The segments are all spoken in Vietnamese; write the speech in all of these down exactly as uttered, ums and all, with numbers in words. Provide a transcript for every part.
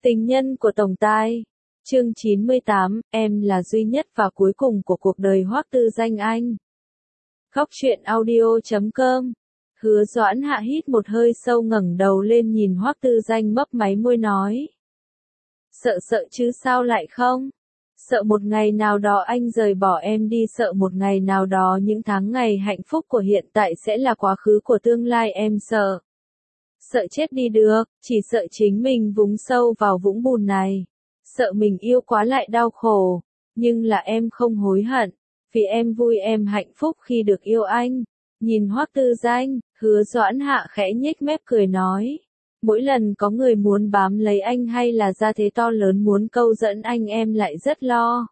Tình nhân của Tổng Tài. Chương chín mươi tám, em là duy nhất và cuối cùng của cuộc đời Hoắc Tư Danh anh. Khóc chuyện audio chấm com. Hứa Doãn Hạ hít một hơi sâu ngẩng đầu lên nhìn Hoắc Tư Danh mấp máy môi nói. Sợ sợ chứ sao lại không? Sợ một ngày nào đó anh rời bỏ em đi, sợ một ngày nào đó những tháng ngày hạnh phúc của hiện tại sẽ là quá khứ của tương lai, em sợ. Sợ chết đi được, chỉ sợ chính mình vúng sâu vào vũng bùn này. Sợ mình yêu quá lại đau khổ, nhưng là em không hối hận, vì em vui em hạnh phúc khi được yêu anh. Nhìn Hoắc Tư Danh, Hứa Doãn Hạ khẽ nhếch mép cười nói. Mỗi lần có người muốn bám lấy anh hay là ra thế to lớn muốn câu dẫn anh, em lại rất lo.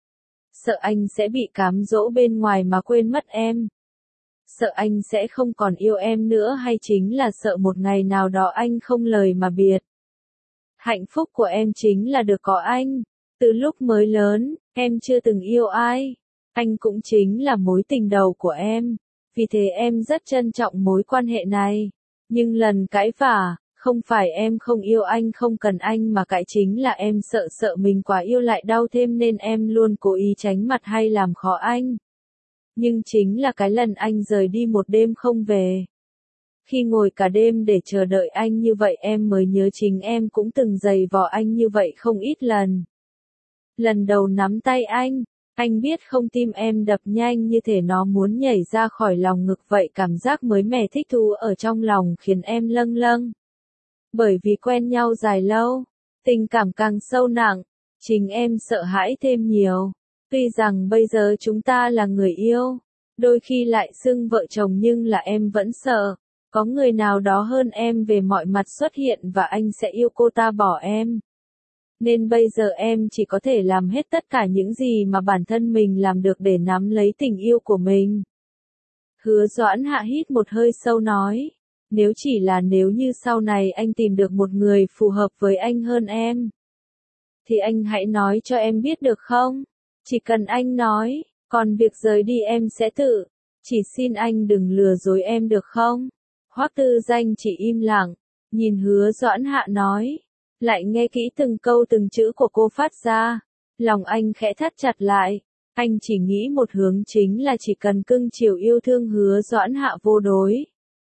Sợ anh sẽ bị cám dỗ bên ngoài mà quên mất em. Sợ anh sẽ không còn yêu em nữa, hay chính là sợ một ngày nào đó anh không lời mà biệt. Hạnh phúc của em chính là được có anh. Từ lúc mới lớn, em chưa từng yêu ai. Anh cũng chính là mối tình đầu của em. Vì thế em rất trân trọng mối quan hệ này. Nhưng lần cãi vã, không phải em không yêu anh không cần anh mà cãi chính là em sợ sợ mình quá yêu lại đau thêm nên em luôn cố ý tránh mặt hay làm khó anh. Nhưng chính là cái lần anh rời đi một đêm không về. Khi ngồi cả đêm để chờ đợi anh như vậy em mới nhớ chính em cũng từng giày vò anh như vậy không ít lần. Lần đầu nắm tay anh, anh biết không, tim em đập nhanh như thể nó muốn nhảy ra khỏi lòng ngực vậy, cảm giác mới mẻ thích thú ở trong lòng khiến em lâng lâng. Bởi vì quen nhau dài lâu, tình cảm càng sâu nặng, chính em sợ hãi thêm nhiều. Tuy rằng bây giờ chúng ta là người yêu, đôi khi lại xưng vợ chồng nhưng là em vẫn sợ. Có người nào đó hơn em về mọi mặt xuất hiện và anh sẽ yêu cô ta bỏ em. Nên bây giờ em chỉ có thể làm hết tất cả những gì mà bản thân mình làm được để nắm lấy tình yêu của mình. Hứa Doãn Hạ hít một hơi sâu nói. Nếu chỉ là nếu như sau này anh tìm được một người phù hợp với anh hơn em, thì anh hãy nói cho em biết được không? Chỉ cần anh nói, còn việc rời đi em sẽ tự. Chỉ xin anh đừng lừa dối em được không? Hoắc Tư Danh chỉ im lặng, nhìn Hứa Doãn Hạ nói, lại nghe kỹ từng câu từng chữ của cô phát ra, lòng anh khẽ thắt chặt lại, anh chỉ nghĩ một hướng chính là chỉ cần cưng chiều yêu thương Hứa Doãn Hạ vô đối,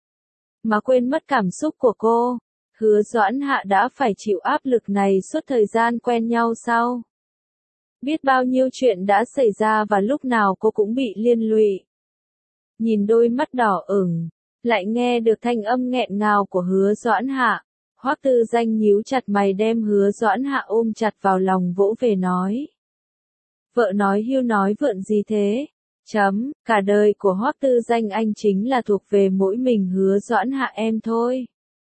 mà quên mất cảm xúc của cô. Hứa Doãn Hạ đã phải chịu áp lực này suốt thời gian quen nhau sau. Biết bao nhiêu chuyện đã xảy ra và lúc nào cô cũng bị liên lụy. Nhìn đôi mắt đỏ ửng, lại nghe được thanh âm nghẹn ngào của Hứa Doãn Hạ, Hoắc Tư Danh nhíu chặt mày đem Hứa Doãn Hạ ôm chặt vào lòng vỗ về nói. Vợ nói hưu nói vượn gì thế? Chấm, cả đời của Hoắc Tư Danh anh chính là thuộc về mỗi mình Hứa Doãn Hạ em thôi.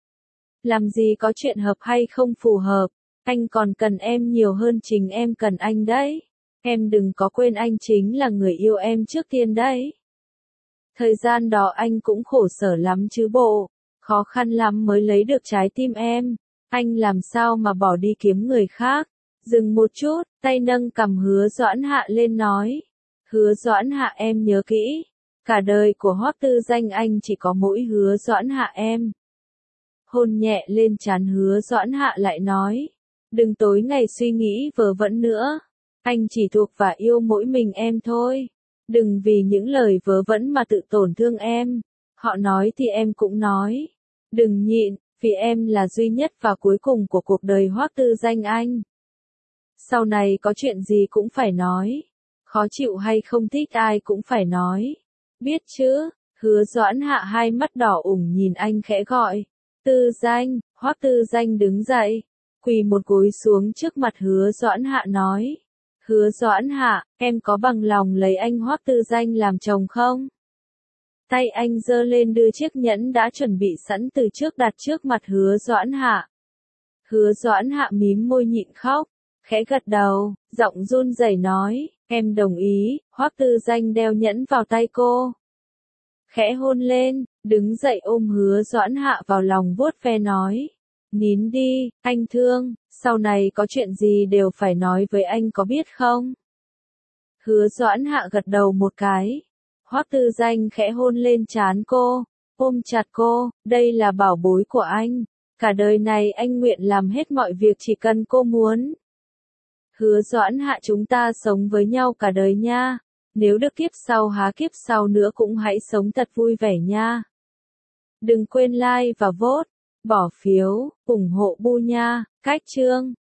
Làm gì có chuyện hợp hay không phù hợp, anh còn cần em nhiều hơn chính em cần anh đấy. Em đừng có quên anh chính là người yêu em trước tiên đấy. Thời gian đó anh cũng khổ sở lắm chứ bộ, khó khăn lắm mới lấy được trái tim em, anh làm sao mà bỏ đi kiếm người khác. Dừng một chút, tay nâng cằm Hứa Doãn Hạ lên nói. Hứa Doãn Hạ em nhớ kỹ, cả đời của Hoắc Tư Danh anh chỉ có mỗi Hứa Doãn Hạ em. Hôn nhẹ lên trán Hứa Doãn Hạ lại nói, đừng tối ngày suy nghĩ vớ vẩn nữa, anh chỉ thuộc và yêu mỗi mình em thôi. Đừng vì những lời vớ vẩn mà tự tổn thương em, họ nói thì em cũng nói. Đừng nhịn, vì em là duy nhất và cuối cùng của cuộc đời Hoắc Tư Danh anh. Sau này có chuyện gì cũng phải nói, khó chịu hay không thích ai cũng phải nói. Biết chứ? Hứa Doãn Hạ hai mắt đỏ ửng nhìn anh khẽ gọi. Tư Danh. Hoắc Tư Danh đứng dậy, quỳ một gối xuống trước mặt Hứa Doãn Hạ nói. Hứa Doãn Hạ, em có bằng lòng lấy anh Hoắc Tư Danh làm chồng không? Tay anh giơ lên đưa chiếc nhẫn đã chuẩn bị sẵn từ trước đặt trước mặt Hứa Doãn Hạ. Hứa Doãn Hạ mím môi nhịn khóc, khẽ gật đầu, giọng run rẩy nói, em đồng ý. Hoắc Tư Danh đeo nhẫn vào tay cô, khẽ hôn lên, đứng dậy ôm Hứa Doãn Hạ vào lòng vuốt ve nói. Nín đi, anh thương, sau này có chuyện gì đều phải nói với anh có biết không? Hứa Doãn Hạ gật đầu một cái. Hoắc Tư Danh khẽ hôn lên trán cô, ôm chặt cô, đây là bảo bối của anh. Cả đời này anh nguyện làm hết mọi việc chỉ cần cô muốn. Hứa Doãn Hạ, chúng ta sống với nhau cả đời nha. Nếu được kiếp sau há kiếp sau nữa cũng hãy sống thật vui vẻ nha. Đừng quên like và vote, bỏ phiếu, ủng hộ Bu nha. Cách chương